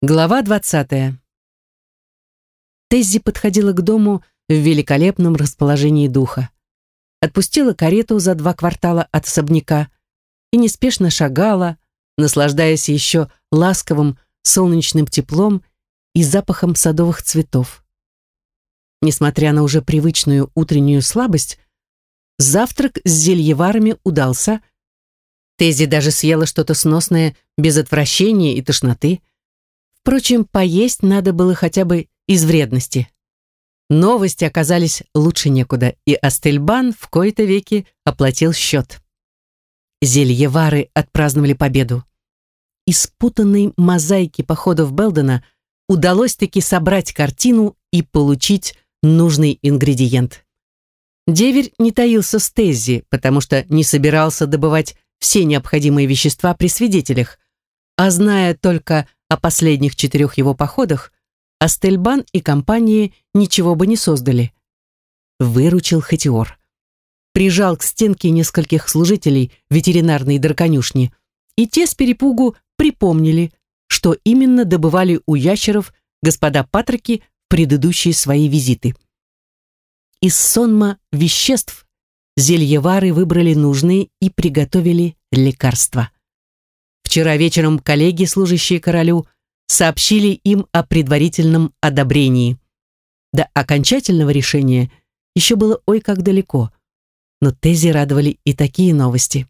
Глава 20. Теззи подходила к дому в великолепном расположении духа. Отпустила карету за 2 квартала от особняка и неспешно шагала, наслаждаясь еще ласковым солнечным теплом и запахом садовых цветов. Несмотря на уже привычную утреннюю слабость, завтрак с зельеварами удался. Теззи даже съела что-то сносное без отвращения и тошноты. Впрочем, поесть надо было хотя бы из вредности. Новости оказались лучше некуда, и Астельбан в кои-то веки оплатил счет. Зельевары отпраздновали победу. Из спутанной мозаики походов Белдена удалось таки собрать картину и получить нужный ингредиент. Деверь не таился с Теззи, потому что не собирался добывать все необходимые вещества при свидетелях, а зная только о последних 4 его походах, Астельбан и компания ничего бы не создали. Выручил Хатиор. Прижал к стенке нескольких служителей ветеринарной драконюшни, и те с перепугу припомнили, что именно добывали у ящеров господа Патроки в предыдущие свои визиты. Из сонма веществ зельевары выбрали нужные и приготовили лекарства. Вчера вечером коллеги, служащие королю, сообщили им о предварительном одобрении. До окончательного решения еще было ой как далеко, но Теззи радовали и такие новости.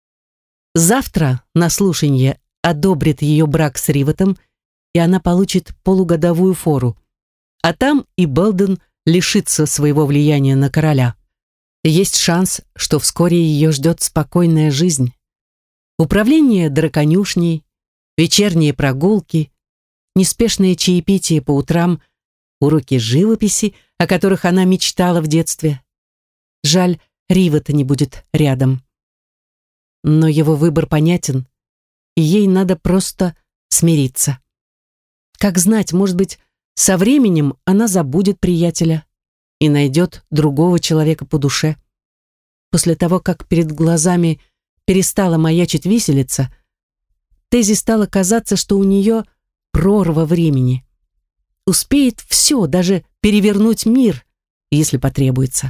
Завтра на слушанье одобрит ее брак с Ривотом, и она получит полугодовую фору, а там и Белден лишится своего влияния на короля. Есть шанс, что вскоре ее ждет спокойная жизнь. Управление драконюшней, вечерние прогулки, неспешное чаепитие по утрам, уроки живописи, о которых она мечтала в детстве. Жаль, Ривота не будет рядом. Но его выбор понятен, и ей надо просто смириться. Как знать, может быть, со временем она забудет приятеля и найдет другого человека по душе. После того, как перед глазами перестала маячить виселица, Теззи стало казаться, что у нее прорва времени. Успеет все, даже перевернуть мир, если потребуется.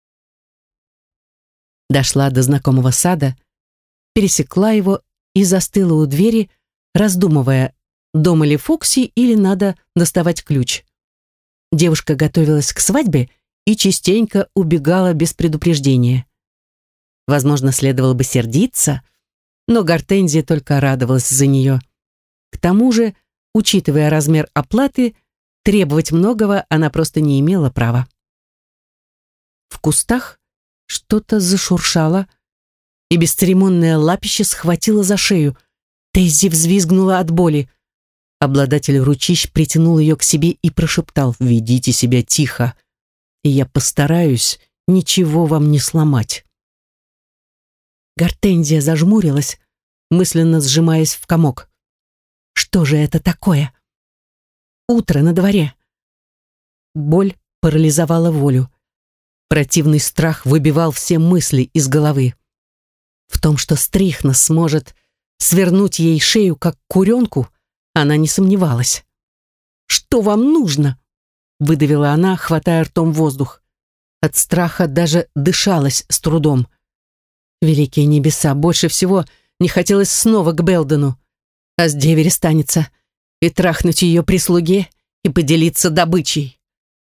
Дошла до знакомого сада, пересекла его и застыла у двери, раздумывая, дома ли Фокси или надо доставать ключ. Девушка готовилась к свадьбе и частенько убегала без предупреждения. Возможно, следовало бы сердиться, но Гортензия только радовалась за нее. К тому же, учитывая размер оплаты, требовать многого она просто не имела права. В кустах что-то зашуршало, и бесцеремонное лапище схватило за шею. Теззи взвизгнула от боли. Обладатель ручищ притянул ее к себе и прошептал: «Ведите себя тихо, и я постараюсь ничего вам не сломать». Гортензия зажмурилась, мысленно сжимаясь в комок. Что же это такое? Утро на дворе. Боль парализовала волю. Противный страх выбивал все мысли из головы. В том, что Стрихна сможет свернуть ей шею, как куренку, она не сомневалась. «Что вам нужно?» — выдавила она, хватая ртом воздух. От страха даже дышалась с трудом. Великие небеса, больше всего не хотелось снова к Белдену, а с деверь станется и трахнуть ее при слуге и поделиться добычей.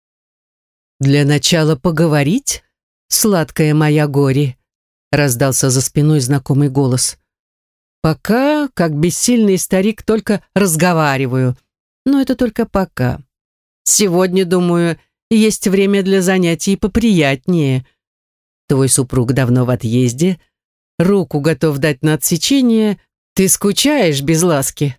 «Для начала поговорить, сладкая моя горе», раздался за спиной знакомый голос. «Пока, как бессильный старик, только разговариваю, но это только пока. Сегодня, думаю, есть время для занятий поприятнее. Твой супруг давно в отъезде, руку готов дать на отсечение, ты скучаешь без ласки».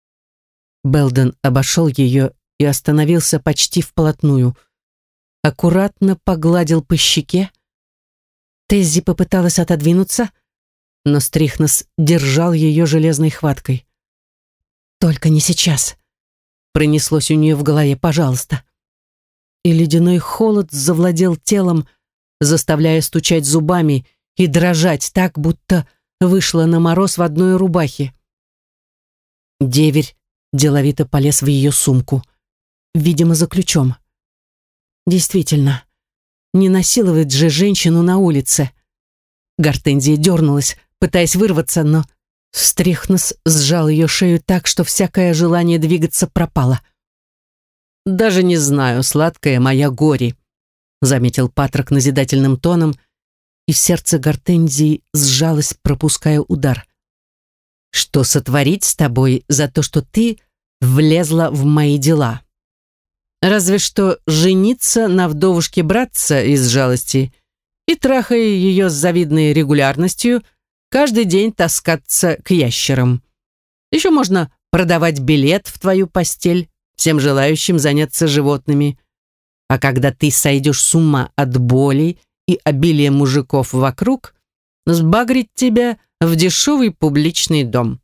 Белден обошел ее и остановился почти вплотную. Аккуратно погладил по щеке. Теззи попыталась отодвинуться, но Стрихнос держал ее железной хваткой. «Только не сейчас», — пронеслось у нее в голове, «пожалуйста». И ледяной холод завладел телом, заставляя стучать зубами и дрожать так, будто вышла на мороз в одной рубахе. Деверь деловито полез в ее сумку. Видимо, за ключом. Действительно, не насиловать же женщину на улице. Гортензия дернулась, пытаясь вырваться, но Стрихнос сжал ее шею так, что всякое желание двигаться пропало. «Даже не знаю, сладкая моя Гори», заметил Патрок назидательным тоном, и сердце Гортензии сжалось, пропуская удар. «Что сотворить с тобой за то, что ты влезла в мои дела? Разве что жениться на вдовушке братца из жалости и, трахая ее с завидной регулярностью, каждый день таскаться к ящерам. Еще можно продавать билет в твою постель всем желающим заняться животными. А когда ты сойдешь с ума от боли и обилия мужиков вокруг, сбагрить тебя в дешевый публичный дом».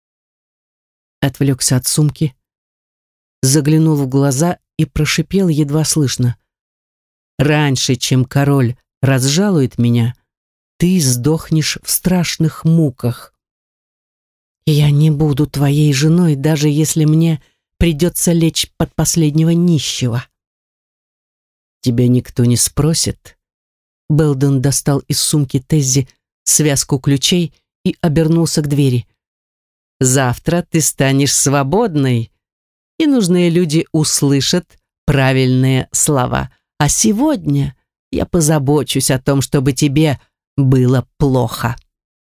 Отвлекся от сумки, заглянул в глаза и прошипел едва слышно: «Раньше, чем король разжалует меня, ты сдохнешь в страшных муках. Я не буду твоей женой, даже если мне придется лечь под последнего нищего». «Тебя никто не спросит». Белден достал из сумки Теззи связку ключей и обернулся к двери. «Завтра ты станешь свободной, и нужные люди услышат правильные слова. А сегодня я позабочусь о том, чтобы тебе было плохо».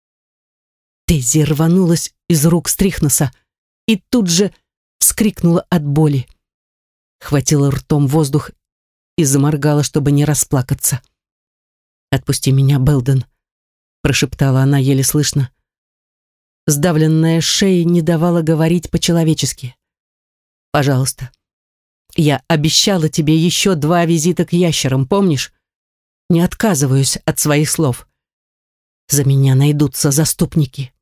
Теззи рванулась из рук Стрихноса и тут же вскрикнула от боли. Хватила ртом воздух и заморгала, чтобы не расплакаться. «Отпусти меня, Белден», прошептала она еле слышно. Сдавленная шея не давала говорить по-человечески. «Пожалуйста. Я обещала тебе еще 2 визита к ящерам, помнишь? Не отказываюсь от своих слов. За меня найдутся заступники».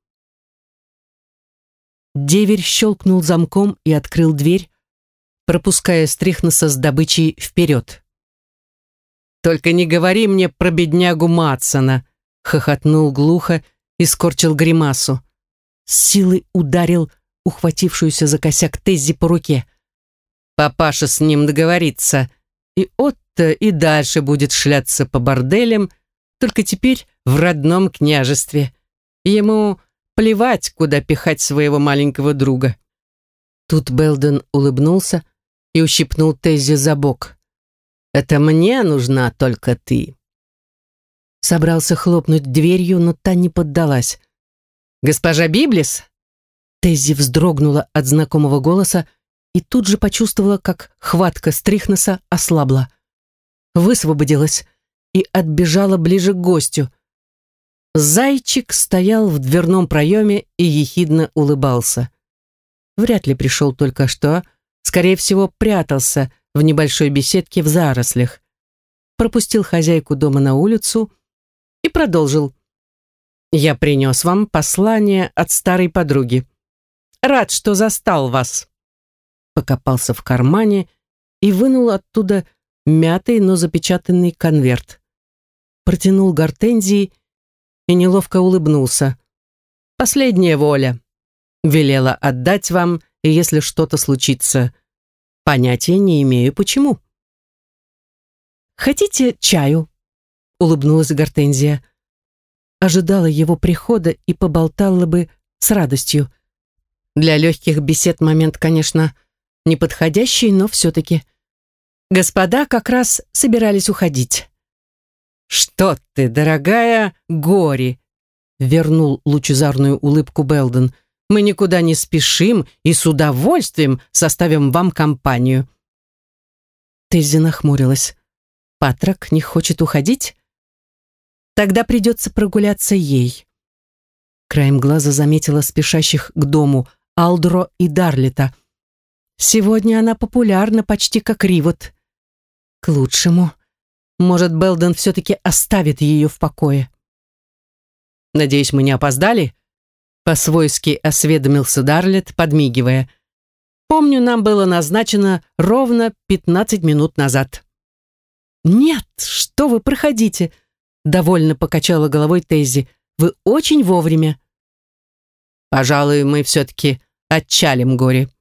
Деверь щелкнул замком и открыл дверь, пропуская Стрихноса с добычей вперед. «Только не говори мне про беднягу Матсона», хохотнул глухо и скорчил гримасу. С силой ударил ухватившуюся за косяк Теззи по руке. «Папаша с ним договорится, и Отто и дальше будет шляться по борделям, только теперь в родном княжестве. Ему плевать, куда пихать своего маленького друга». Тут Белден улыбнулся и ущипнул Теззи за бок. «Это мне нужна только ты». Собрался хлопнуть дверью, но та не поддалась. «Госпожа Библис?» Теззи вздрогнула от знакомого голоса и тут же почувствовала, как хватка Стрихноса ослабла. Высвободилась и отбежала ближе к гостю. Зайчик стоял в дверном проеме и ехидно улыбался. Вряд ли пришел только что, скорее всего, прятался в небольшой беседке в зарослях. Пропустил хозяйку дома на улицу и продолжил. «Я принес вам послание от старой подруги. Рад, что застал вас». Покопался в кармане и вынул оттуда мятый, но запечатанный конверт. Протянул Гортензии и неловко улыбнулся. «Последняя воля. Велела отдать вам, если что-то случится. Понятия не имею, почему». «Хотите чаю?» — улыбнулась Гортензия. Ожидала его прихода и поболтала бы с радостью. Для легких бесед момент, конечно, неподходящий, но все-таки. Господа как раз собирались уходить. «Что ты, дорогая Гори!» — вернул лучезарную улыбку Белден. «Мы никуда не спешим и с удовольствием составим вам компанию». Теззи нахмурилась. «Патрок не хочет уходить? Тогда придется прогуляться ей». Краем глаза заметила спешащих к дому Алдро и Дарлета. Сегодня она популярна почти как Ривот. К лучшему. Может, Белден все-таки оставит ее в покое. «Надеюсь, мы не опоздали?» По-свойски осведомился Дарлет, подмигивая. «Помню, нам было назначено ровно 15 минут назад». «Нет, что вы, проходите!» Довольно покачала головой Теззи. «Вы очень вовремя». «Пожалуй, мы все-таки отчалим, Гори.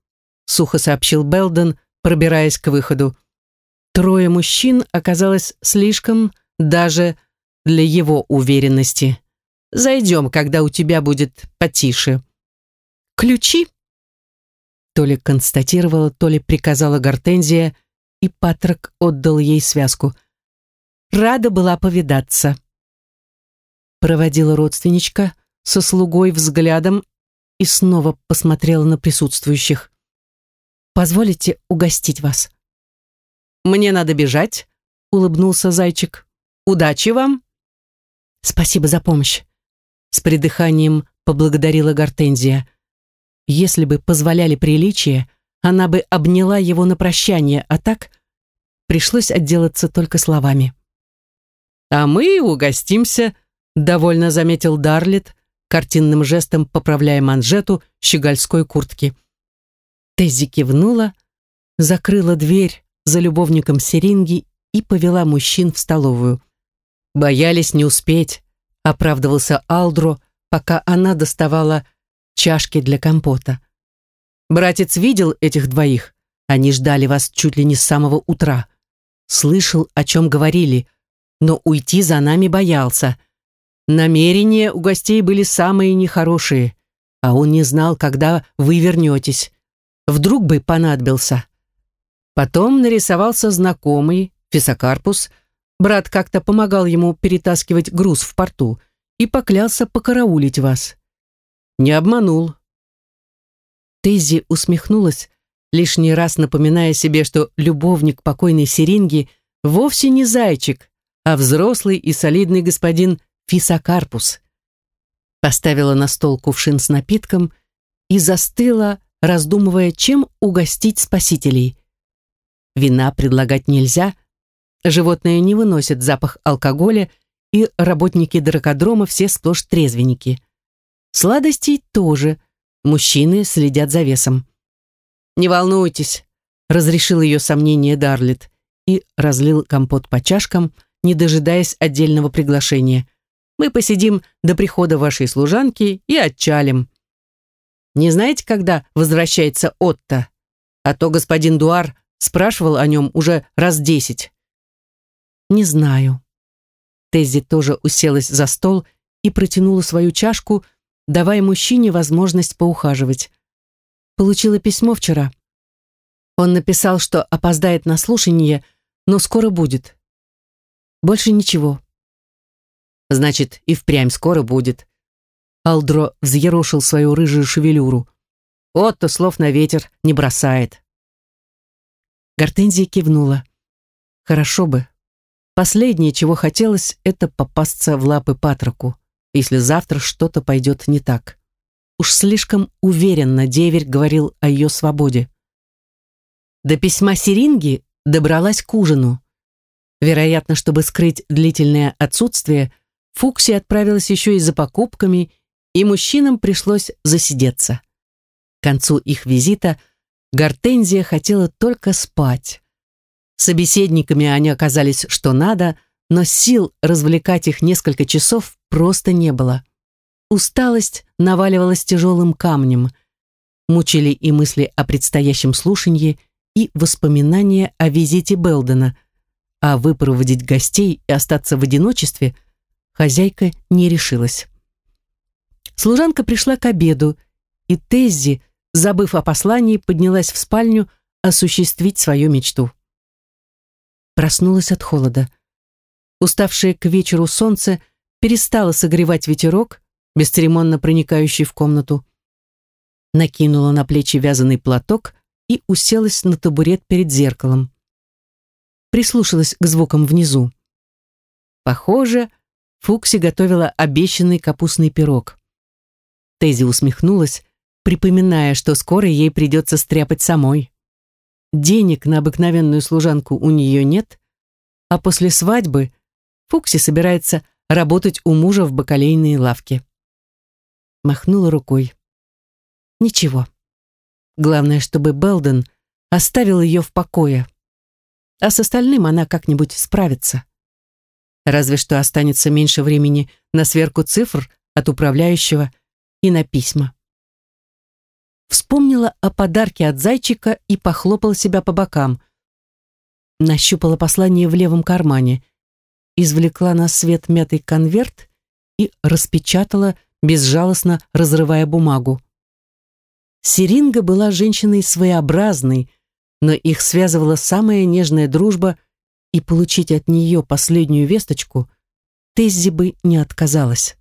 сухо сообщил Белден, пробираясь к выходу. Трое мужчин оказалось слишком даже для его уверенности. Зайдем, когда у тебя будет потише. Ключи? То ли констатировала, то ли приказала Гортензия, и Патрок отдал ей связку. Рада была повидаться. Проводила родственничка со слугой взглядом и снова посмотрела на присутствующих. «Позволите угостить вас?» «Мне надо бежать», — улыбнулся зайчик. «Удачи вам!» «Спасибо за помощь», — с придыханием поблагодарила Гортензия. Если бы позволяли приличия, она бы обняла его на прощание, а так пришлось отделаться только словами. «А мы угостимся», — довольно заметил Дарлет, картинным жестом поправляя манжету щегольской куртки. Теззи кивнула, закрыла дверь за любовником Серинги и повела мужчин в столовую. «Боялись не успеть», — оправдывался Алдро, пока она доставала чашки для компота. «Братец видел этих двоих? Они ждали вас чуть ли не с самого утра. Слышал, о чем говорили, но уйти за нами боялся. Намерения у гостей были самые нехорошие, а он не знал, когда вы вернетесь. Вдруг бы понадобился». Потом нарисовался знакомый, Фисокарпус. Брат как-то помогал ему перетаскивать груз в порту и поклялся покараулить вас. Не обманул. Теззи усмехнулась, лишний раз напоминая себе, что любовник покойной Серинги вовсе не зайчик, а взрослый и солидный господин Фисокарпус. Поставила на стол кувшин с напитком и застыла, раздумывая, чем угостить спасителей. Вина предлагать нельзя, животные не выносят запах алкоголя, и работники дракодрома все сплошь трезвенники. Сладостей тоже, мужчины следят за весом. «Не волнуйтесь», — разрешил ее сомнение Дарлет и разлил компот по чашкам, не дожидаясь отдельного приглашения. «Мы посидим до прихода вашей служанки и отчалим. Не знаете, когда возвращается Отто? А то господин Дуар спрашивал о нем уже раз 10. «Не знаю». Теззи тоже уселась за стол и протянула свою чашку, давая мужчине возможность поухаживать. Получила письмо вчера. Он написал, что опоздает на слушание, но скоро будет. Больше ничего. Значит, и впрямь скоро будет. Алдро взъерошил свою рыжую шевелюру. Отто слов на ветер не бросает. Гортензия кивнула. Хорошо бы. Последнее, чего хотелось, это попасться в лапы Патроку, если завтра что-то пойдет не так. Уж слишком уверенно деверь говорил о ее свободе. До письма Серинги добралась к ужину. Вероятно, чтобы скрыть длительное отсутствие, Фукси отправилась еще и за покупками, и мужчинам пришлось засидеться. К концу их визита Гортензия хотела только спать. Собеседниками они оказались что надо, но сил развлекать их несколько часов просто не было. Усталость наваливалась тяжелым камнем. Мучили и мысли о предстоящем слушании, и воспоминания о визите Белдена, а выпроводить гостей и остаться в одиночестве хозяйка не решилась. Служанка пришла к обеду, и Теззи, забыв о послании, поднялась в спальню осуществить свою мечту. Проснулась от холода. Уставшее к вечеру солнце перестало согревать ветерок, бесцеремонно проникающий в комнату. Накинула на плечи вязаный платок и уселась на табурет перед зеркалом. Прислушалась к звукам внизу. Похоже, Фукси готовила обещанный капустный пирог. Теззи усмехнулась, припоминая, что скоро ей придется стряпать самой. Денег на обыкновенную служанку у нее нет, а после свадьбы Фукси собирается работать у мужа в бакалейной лавке. Махнула рукой. Ничего. Главное, чтобы Белден оставил ее в покое. А с остальным она как-нибудь справится. Разве что останется меньше времени на сверку цифр от управляющего и на письма. Вспомнила о подарке от зайчика и похлопала себя по бокам. Нащупала послание в левом кармане, извлекла на свет мятый конверт и распечатала, безжалостно разрывая бумагу. Серинга была женщиной своеобразной, но их связывала самая нежная дружба, и получить от нее последнюю весточку Теззи бы не отказалась.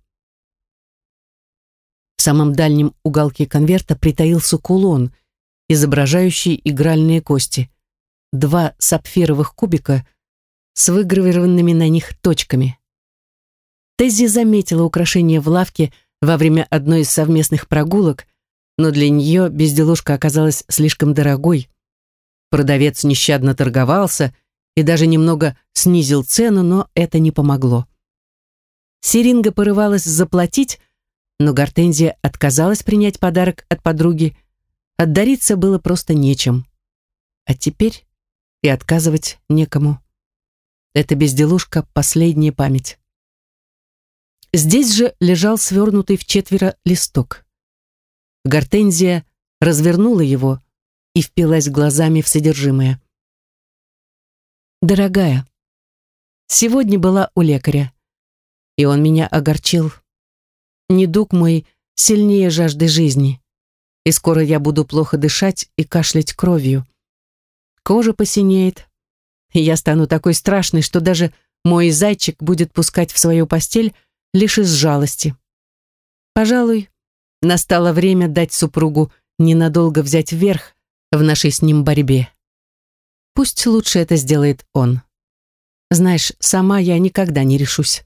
В самом дальнем уголке конверта притаился кулон, изображающий игральные кости. 2 сапфировых кубика с выгравированными на них точками. Теззи заметила украшение в лавке во время одной из совместных прогулок, но для нее безделушка оказалась слишком дорогой. Продавец нещадно торговался и даже немного снизил цену, но это не помогло. Серинга порывалась заплатить, но Гортензия отказалась принять подарок от подруги. Отдариться было просто нечем. А теперь и отказывать некому. Эта безделушка — последняя память. Здесь же лежал свернутый вчетверо листок. Гортензия развернула его и впилась глазами в содержимое. «Дорогая, сегодня была у лекаря, и он меня огорчил. Недуг мой сильнее жажды жизни, и скоро я буду плохо дышать и кашлять кровью. Кожа посинеет, и я стану такой страшной, что даже мой зайчик будет пускать в свою постель лишь из жалости. Пожалуй, настало время дать супругу ненадолго взять верх в нашей с ним борьбе. Пусть лучше это сделает он. Знаешь, сама я никогда не решусь.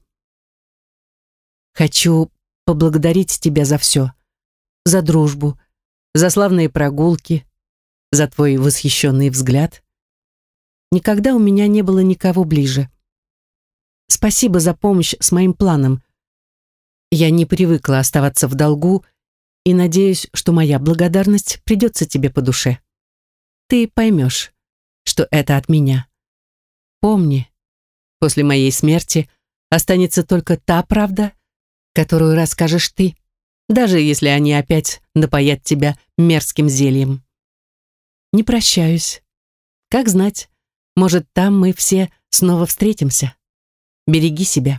Хочу поблагодарить тебя за все. За дружбу, за славные прогулки, за твой восхищенный взгляд. Никогда у меня не было никого ближе. Спасибо за помощь с моим планом. Я не привыкла оставаться в долгу и надеюсь, что моя благодарность придется тебе по душе. Ты поймешь, что это от меня. Помни, после моей смерти останется только та правда, которую расскажешь ты, даже если они опять напоят тебя мерзким зельем. Не прощаюсь. Как знать, может, там мы все снова встретимся. Береги себя.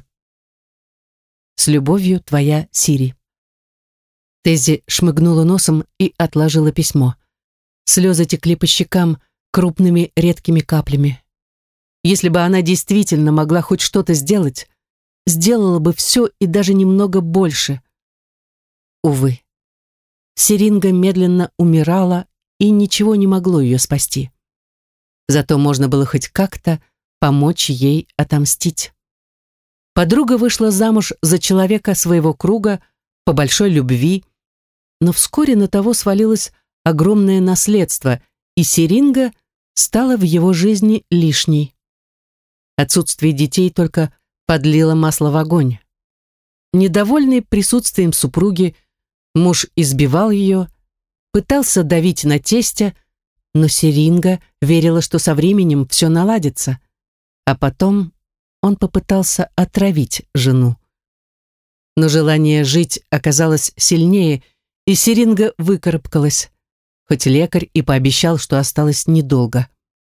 С любовью, твоя Сири. Теззи шмыгнула носом и отложила письмо. Слезы текли по щекам крупными редкими каплями. Если бы она действительно могла хоть что-то сделать, сделала бы все и даже немного больше. Увы. Серинга медленно умирала, и ничего не могло ее спасти. Зато можно было хоть как-то помочь ей отомстить. Подруга вышла замуж за человека своего круга по большой любви, но вскоре на того свалилось огромное наследство, и Серинга стала в его жизни лишней. Отсутствие детей только подлило масло в огонь. Недовольный присутствием супруги, муж избивал ее, пытался давить на тестя, но Серинга верила, что со временем все наладится. А потом он попытался отравить жену. Но желание жить оказалось сильнее, и Серинга выкарабкалась, хоть лекарь и пообещал, что осталось недолго.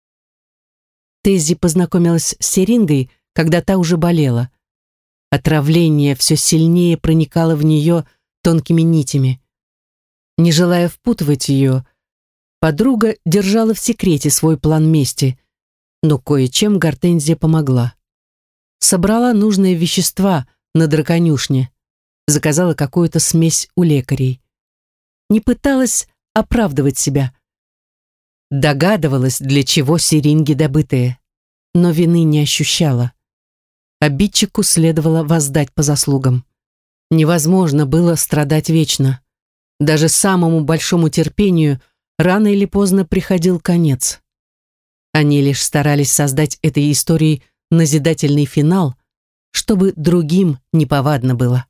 Теззи познакомилась с Серингой, когда та уже болела. Отравление все сильнее проникало в нее тонкими нитями. Не желая впутывать ее, подруга держала в секрете свой план мести, но кое-чем Гортензия помогла. Собрала нужные вещества на драконюшне, заказала какую-то смесь у лекарей. Не пыталась оправдывать себя. Догадывалась, для чего Серинге добытые, но вины не ощущала. Обидчику следовало воздать по заслугам. Невозможно было страдать вечно. Даже самому большому терпению рано или поздно приходил конец. Они лишь старались создать этой истории назидательный финал, чтобы другим неповадно было.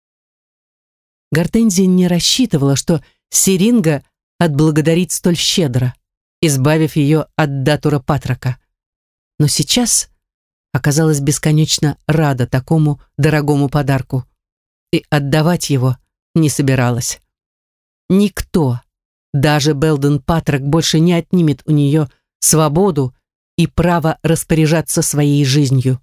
Гортензия не рассчитывала, что Серинга отблагодарит столь щедро, избавив ее от датура Патрака. Но сейчас оказалась бесконечно рада такому дорогому подарку и отдавать его не собиралась. Никто, Даже Белден Патрок больше не отнимет у нее свободу и право распоряжаться своей жизнью.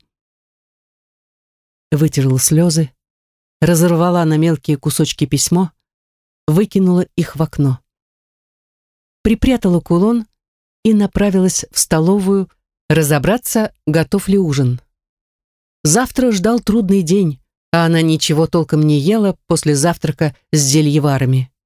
Вытерла слезы, разорвала на мелкие кусочки письмо, выкинула их в окно. Припрятала кулон и направилась в столовую разобраться, готов ли ужин. Завтра ждал трудный день, а она ничего толком не ела после завтрака с зельеварами.